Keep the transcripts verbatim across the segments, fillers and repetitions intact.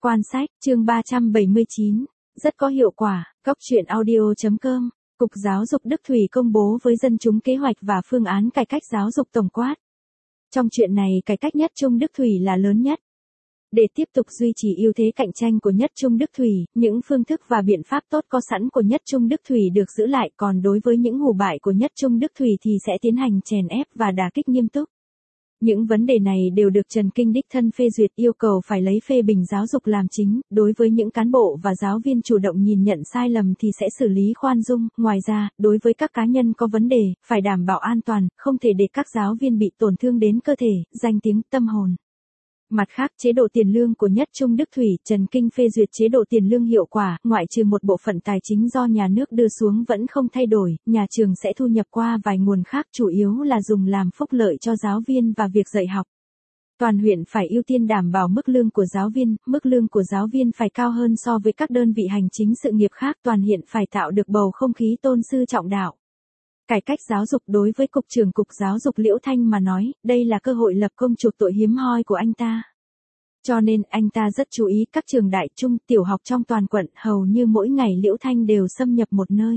Quan sách, chương ba trăm bảy mươi chín, rất có hiệu quả, Cóc truyện audio chấm com, Cục Giáo dục Đức Thủy công bố với dân chúng kế hoạch và phương án cải cách giáo dục tổng quát. Trong chuyện này cải cách Nhất Trung Đức Thủy là lớn nhất. Để tiếp tục duy trì ưu thế cạnh tranh của Nhất Trung Đức Thủy, những phương thức và biện pháp tốt có sẵn của Nhất Trung Đức Thủy được giữ lại, còn đối với những hủ bại của Nhất Trung Đức Thủy thì sẽ tiến hành chèn ép và đả kích nghiêm túc. Những vấn đề này đều được Trần Kinh đích thân phê duyệt, yêu cầu phải lấy phê bình giáo dục làm chính, đối với những cán bộ và giáo viên chủ động nhìn nhận sai lầm thì sẽ xử lý khoan dung, ngoài ra, đối với các cá nhân có vấn đề, phải đảm bảo an toàn, không thể để các giáo viên bị tổn thương đến cơ thể, danh tiếng, tâm hồn. Mặt khác, chế độ tiền lương của Nhất Trung Đức Thủy, Trần Kinh phê duyệt chế độ tiền lương hiệu quả, ngoại trừ một bộ phận tài chính do nhà nước đưa xuống vẫn không thay đổi, nhà trường sẽ thu nhập qua vài nguồn khác, chủ yếu là dùng làm phúc lợi cho giáo viên và việc dạy học. Toàn huyện phải ưu tiên đảm bảo mức lương của giáo viên, mức lương của giáo viên phải cao hơn so với các đơn vị hành chính sự nghiệp khác, toàn huyện phải tạo được bầu không khí tôn sư trọng đạo. Cải cách giáo dục đối với Cục trưởng Cục Giáo dục Liễu Thanh mà nói, đây là cơ hội lập công chuộc tội hiếm hoi của anh ta. Cho nên, anh ta rất chú ý các trường đại trung, tiểu học trong toàn quận, hầu như mỗi ngày Liễu Thanh đều xâm nhập một nơi.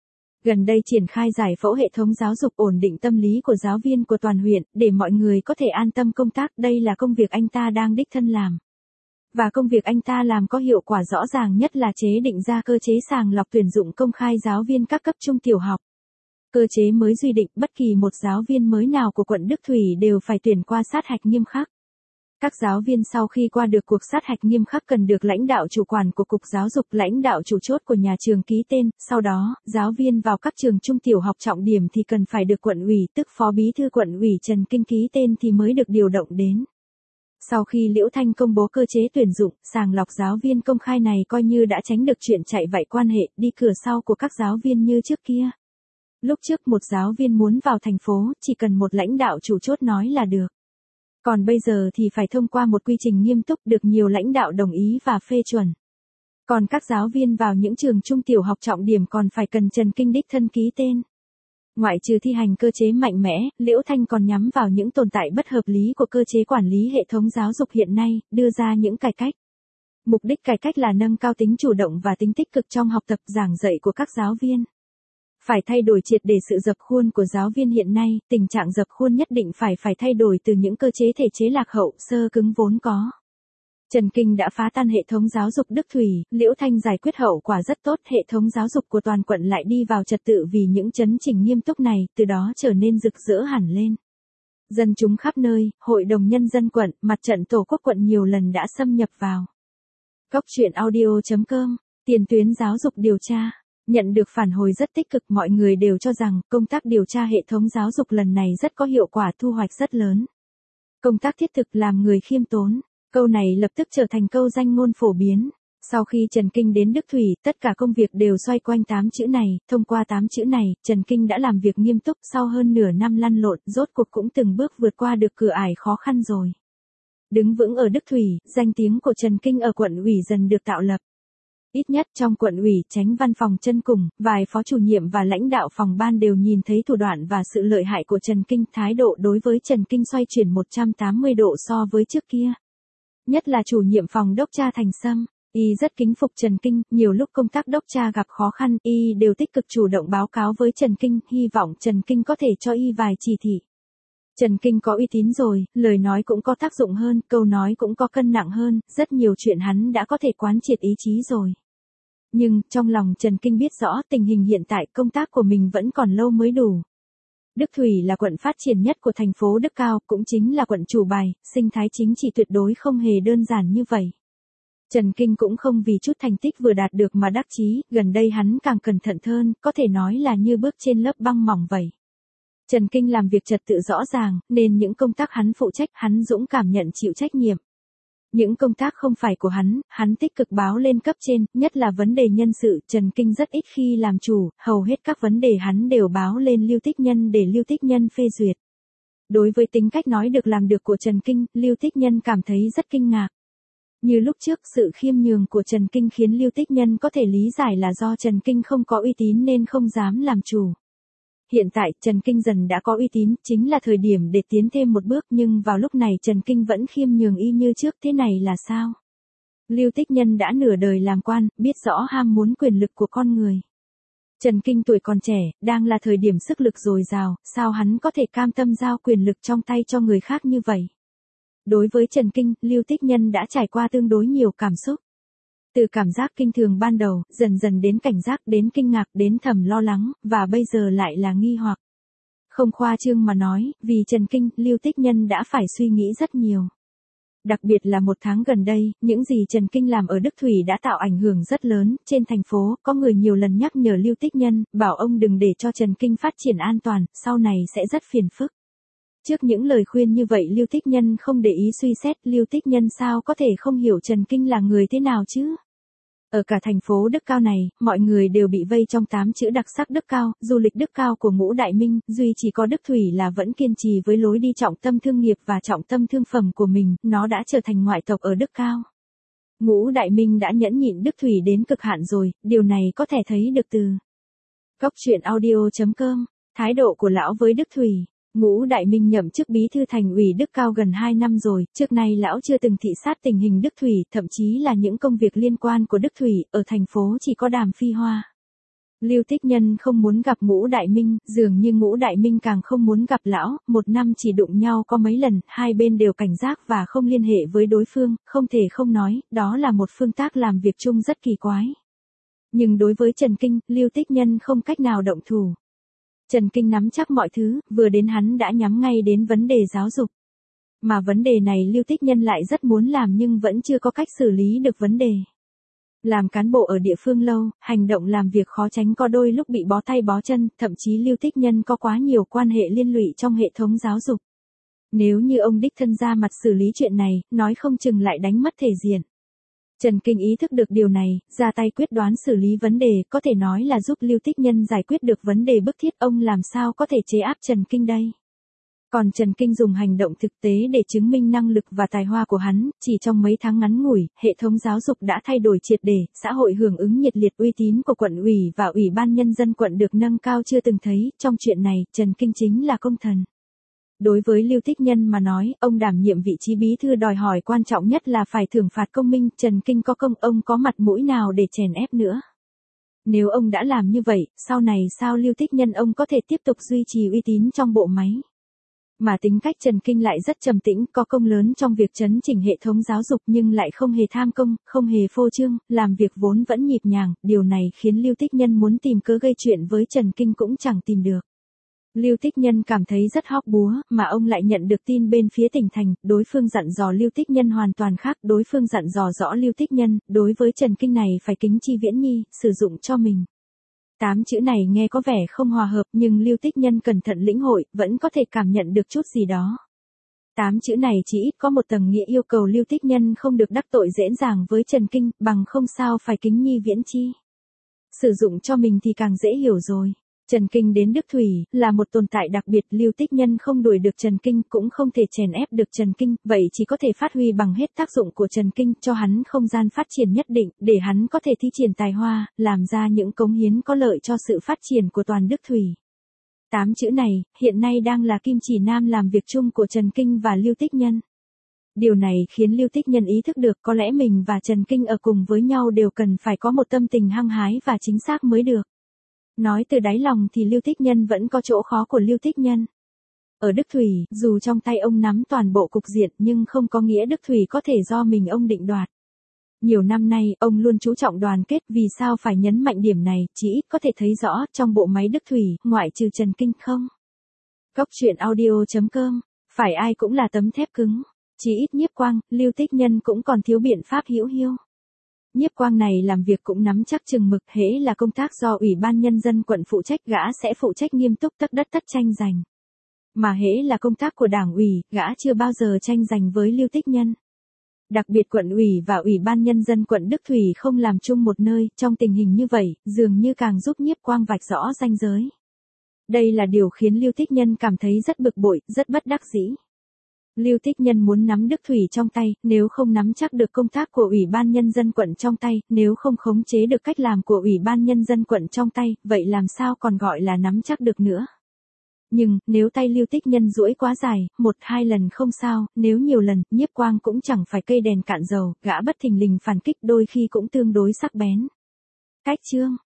Gần đây triển khai giải phẫu hệ thống giáo dục, ổn định tâm lý của giáo viên của toàn huyện, để mọi người có thể an tâm công tác, đây là công việc anh ta đang đích thân làm. Và công việc anh ta làm có hiệu quả rõ ràng nhất là chế định ra cơ chế sàng lọc tuyển dụng công khai giáo viên các cấp trung tiểu học. Cơ chế mới duy định bất kỳ một giáo viên mới nào của quận Đức Thủy đều phải tuyển qua sát hạch nghiêm khắc. Các giáo viên sau khi qua được cuộc sát hạch nghiêm khắc cần được lãnh đạo chủ quản của Cục Giáo dục, lãnh đạo chủ chốt của nhà trường ký tên, sau đó, giáo viên vào các trường trung tiểu học trọng điểm thì cần phải được quận ủy tức phó bí thư quận ủy Trần Kinh ký tên thì mới được điều động đến. Sau khi Liễu Thanh công bố cơ chế tuyển dụng, sàng lọc giáo viên công khai này coi như đã tránh được chuyện chạy vạy quan hệ, đi cửa sau của các giáo viên như trước kia. Lúc trước một giáo viên muốn vào thành phố, chỉ cần một lãnh đạo chủ chốt nói là được. Còn bây giờ thì phải thông qua một quy trình nghiêm túc được nhiều lãnh đạo đồng ý và phê chuẩn. Còn các giáo viên vào những trường trung tiểu học trọng điểm còn phải cần Trần Kinh đích thân ký tên. Ngoại trừ thi hành cơ chế mạnh mẽ, Liễu Thanh còn nhắm vào những tồn tại bất hợp lý của cơ chế quản lý hệ thống giáo dục hiện nay, đưa ra những cải cách. Mục đích cải cách là nâng cao tính chủ động và tính tích cực trong học tập giảng dạy của các giáo viên. Phải thay đổi triệt để sự dập khuôn của giáo viên hiện nay, tình trạng dập khuôn nhất định phải phải thay đổi từ những cơ chế thể chế lạc hậu, sơ cứng vốn có. Trần Kinh đã phá tan hệ thống giáo dục Đức Thủy, Liễu Thanh giải quyết hậu quả rất tốt, hệ thống giáo dục của toàn quận lại đi vào trật tự vì những chấn chỉnh nghiêm túc này, từ đó trở nên rực rỡ hẳn lên. Dân chúng khắp nơi, Hội đồng Nhân dân quận, Mặt trận Tổ quốc quận nhiều lần đã xâm nhập vào. Cóc truyện audio chấm com, tiền tuyến giáo dục điều tra. Nhận được phản hồi rất tích cực, mọi người đều cho rằng công tác điều tra hệ thống giáo dục lần này rất có hiệu quả, thu hoạch rất lớn. Công tác thiết thực làm người khiêm tốn, câu này lập tức trở thành câu danh ngôn phổ biến. Sau khi Trần Kinh đến Đức Thủy, tất cả công việc đều xoay quanh tám chữ này, thông qua tám chữ này, Trần Kinh đã làm việc nghiêm túc, sau hơn nửa năm lăn lộn, rốt cuộc cũng từng bước vượt qua được cửa ải khó khăn rồi. Đứng vững ở Đức Thủy, danh tiếng của Trần Kinh ở quận ủy dần được tạo lập. Ít nhất trong quận ủy, Chánh văn phòng Chân Cùng, vài phó chủ nhiệm và lãnh đạo phòng ban đều nhìn thấy thủ đoạn và sự lợi hại của Trần Kinh, thái độ đối với Trần Kinh xoay chuyển một trăm tám mươi độ so với trước kia. Nhất là chủ nhiệm phòng đốc tra Thành Sâm, y rất kính phục Trần Kinh, nhiều lúc công tác đốc tra gặp khó khăn, y đều tích cực chủ động báo cáo với Trần Kinh, hy vọng Trần Kinh có thể cho y vài chỉ thị. Trần Kinh có uy tín rồi, lời nói cũng có tác dụng hơn, câu nói cũng có cân nặng hơn, rất nhiều chuyện hắn đã có thể quán triệt ý chí rồi. Nhưng, trong lòng Trần Kinh biết rõ tình hình hiện tại công tác của mình vẫn còn lâu mới đủ. Đức Thủy là quận phát triển nhất của thành phố Đức Cao, cũng chính là quận chủ bài, sinh thái chính trị tuyệt đối không hề đơn giản như vậy. Trần Kinh cũng không vì chút thành tích vừa đạt được mà đắc chí, gần đây hắn càng cẩn thận hơn, có thể nói là như bước trên lớp băng mỏng vậy. Trần Kinh làm việc trật tự rõ ràng, nên những công tác hắn phụ trách, hắn dũng cảm nhận chịu trách nhiệm. Những công tác không phải của hắn, hắn tích cực báo lên cấp trên, nhất là vấn đề nhân sự, Trần Kinh rất ít khi làm chủ, hầu hết các vấn đề hắn đều báo lên Lưu Tích Nhân để Lưu Tích Nhân phê duyệt. Đối với tính cách nói được làm được của Trần Kinh, Lưu Tích Nhân cảm thấy rất kinh ngạc. Như lúc trước, sự khiêm nhường của Trần Kinh khiến Lưu Tích Nhân có thể lý giải là do Trần Kinh không có uy tín nên không dám làm chủ. Hiện tại, Trần Kinh dần đã có uy tín, chính là thời điểm để tiến thêm một bước, nhưng vào lúc này Trần Kinh vẫn khiêm nhường y như trước, thế này là sao? Lưu Tích Nhân đã nửa đời làm quan, biết rõ ham muốn quyền lực của con người. Trần Kinh tuổi còn trẻ, đang là thời điểm sức lực dồi dào, sao hắn có thể cam tâm giao quyền lực trong tay cho người khác như vậy? Đối với Trần Kinh, Lưu Tích Nhân đã trải qua tương đối nhiều cảm xúc. Từ cảm giác kinh thường ban đầu, dần dần đến cảnh giác, đến kinh ngạc, đến thầm lo lắng, và bây giờ lại là nghi hoặc. Không khoa trương mà nói, vì Trần Kinh, Lưu Tích Nhân đã phải suy nghĩ rất nhiều. Đặc biệt là một tháng gần đây, những gì Trần Kinh làm ở Đức Thủy đã tạo ảnh hưởng rất lớn, trên thành phố, có người nhiều lần nhắc nhở Lưu Tích Nhân, bảo ông đừng để cho Trần Kinh phát triển an toàn, sau này sẽ rất phiền phức. Trước những lời khuyên như vậy Lưu Tích Nhân không để ý suy xét, Lưu Tích Nhân sao có thể không hiểu Trần Kinh là người thế nào chứ? Ở cả thành phố Đức Cao này, mọi người đều bị vây trong tám chữ đặc sắc Đức Cao, du lịch Đức Cao của Ngũ Đại Minh, duy chỉ có Đức Thủy là vẫn kiên trì với lối đi trọng tâm thương nghiệp và trọng tâm thương phẩm của mình, nó đã trở thành ngoại tộc ở Đức Cao. Ngũ Đại Minh đã nhẫn nhịn Đức Thủy đến cực hạn rồi, điều này có thể thấy được từ Cóc truyện audio chấm com, thái độ của lão với Đức Thủy. Ngũ Đại Minh nhậm chức bí thư thành ủy Đức Cao gần hai năm rồi, trước nay lão chưa từng thị sát tình hình Đức Thủy, thậm chí là những công việc liên quan của Đức Thủy, ở thành phố chỉ có Đàm Phi Hoa. Lưu Tích Nhân không muốn gặp Ngũ Đại Minh, dường như Ngũ Đại Minh càng không muốn gặp lão, một năm chỉ đụng nhau có mấy lần, hai bên đều cảnh giác và không liên hệ với đối phương, không thể không nói, đó là một phương tác làm việc chung rất kỳ quái. Nhưng đối với Trần Kinh, Lưu Tích Nhân không cách nào động thủ. Trần Kinh nắm chắc mọi thứ, vừa đến hắn đã nhắm ngay đến vấn đề giáo dục. Mà vấn đề này Lưu Tích Nhân lại rất muốn làm nhưng vẫn chưa có cách xử lý được vấn đề. Làm cán bộ ở địa phương lâu, hành động làm việc khó tránh có đôi lúc bị bó tay bó chân, thậm chí Lưu Tích Nhân có quá nhiều quan hệ liên lụy trong hệ thống giáo dục. Nếu như ông đích thân ra mặt xử lý chuyện này, nói không chừng lại đánh mất thể diện. Trần Kinh ý thức được điều này, ra tay quyết đoán xử lý vấn đề, có thể nói là giúp Lưu Tích Nhân giải quyết được vấn đề bức thiết, ông làm sao có thể chế áp Trần Kinh đây. Còn Trần Kinh dùng hành động thực tế để chứng minh năng lực và tài hoa của hắn, chỉ trong mấy tháng ngắn ngủi, hệ thống giáo dục đã thay đổi triệt để, xã hội hưởng ứng nhiệt liệt, uy tín của quận ủy và ủy ban nhân dân quận được nâng cao chưa từng thấy, trong chuyện này, Trần Kinh chính là công thần. Đối với Lưu Tích Nhân mà nói, ông đảm nhiệm vị trí bí thư đòi hỏi quan trọng nhất là phải thưởng phạt công minh, Trần Kinh có công, ông có mặt mũi nào để chèn ép nữa. Nếu ông đã làm như vậy, sau này sao Lưu Tích Nhân ông có thể tiếp tục duy trì uy tín trong bộ máy. Mà tính cách Trần Kinh lại rất trầm tĩnh, có công lớn trong việc chấn chỉnh hệ thống giáo dục nhưng lại không hề tham công, không hề phô trương, làm việc vốn vẫn nhịp nhàng, điều này khiến Lưu Tích Nhân muốn tìm cớ gây chuyện với Trần Kinh cũng chẳng tìm được. Lưu Tích Nhân cảm thấy rất hóc búa, mà ông lại nhận được tin bên phía tỉnh thành, đối phương dặn dò Lưu Tích Nhân hoàn toàn khác, đối phương dặn dò rõ Lưu Tích Nhân, đối với Trần Kinh này phải kính chi viễn nhi, sử dụng cho mình. Tám chữ này nghe có vẻ không hòa hợp nhưng Lưu Tích Nhân cẩn thận lĩnh hội, vẫn có thể cảm nhận được chút gì đó. Tám chữ này chỉ ít có một tầng nghĩa yêu cầu Lưu Tích Nhân không được đắc tội dễ dàng với Trần Kinh, bằng không sao phải kính nhi viễn chi. Sử dụng cho mình thì càng dễ hiểu rồi. Trần Kinh đến Đức Thủy, là một tồn tại đặc biệt, Lưu Tích Nhân không đuổi được Trần Kinh, cũng không thể chèn ép được Trần Kinh, vậy chỉ có thể phát huy bằng hết tác dụng của Trần Kinh, cho hắn không gian phát triển nhất định, để hắn có thể thi triển tài hoa, làm ra những cống hiến có lợi cho sự phát triển của toàn Đức Thủy. Tám chữ này, hiện nay đang là kim chỉ nam làm việc chung của Trần Kinh và Lưu Tích Nhân. Điều này khiến Lưu Tích Nhân ý thức được có lẽ mình và Trần Kinh ở cùng với nhau đều cần phải có một tâm tình hăng hái và chính xác mới được. Nói từ đáy lòng thì Lưu Tích Nhân vẫn có chỗ khó của Lưu Tích Nhân. Ở Đức Thủy, dù trong tay ông nắm toàn bộ cục diện nhưng không có nghĩa Đức Thủy có thể do mình ông định đoạt. Nhiều năm nay, ông luôn chú trọng đoàn kết, vì sao phải nhấn mạnh điểm này, chỉ ít có thể thấy rõ trong bộ máy Đức Thủy, ngoại trừ Trần Kinh không. Cóc truyện audio chấm com, phải ai cũng là tấm thép cứng. Chỉ ít Nhiếp Quang, Lưu Tích Nhân cũng còn thiếu biện pháp hữu hiệu. Nhiếp Quang này làm việc cũng nắm chắc chừng mực, hễ là công tác do Ủy ban Nhân dân quận phụ trách gã sẽ phụ trách nghiêm túc tất đất tất tranh giành. Mà hễ là công tác của đảng ủy, gã chưa bao giờ tranh giành với Lưu Tích Nhân. Đặc biệt quận ủy và Ủy ban Nhân dân quận Đức Thủy không làm chung một nơi, trong tình hình như vậy, dường như càng giúp Nhiếp Quang vạch rõ ranh giới. Đây là điều khiến Lưu Tích Nhân cảm thấy rất bực bội, rất bất đắc dĩ. Lưu Tích Nhân muốn nắm Đức Thủy trong tay, nếu không nắm chắc được công tác của Ủy ban Nhân dân quận trong tay, nếu không khống chế được cách làm của Ủy ban Nhân dân quận trong tay, vậy làm sao còn gọi là nắm chắc được nữa. Nhưng, nếu tay Lưu Tích Nhân duỗi quá dài, một hai lần không sao, nếu nhiều lần, Nhiếp Quang cũng chẳng phải cây đèn cạn dầu, gã bất thình lình phản kích đôi khi cũng tương đối sắc bén. Cách chương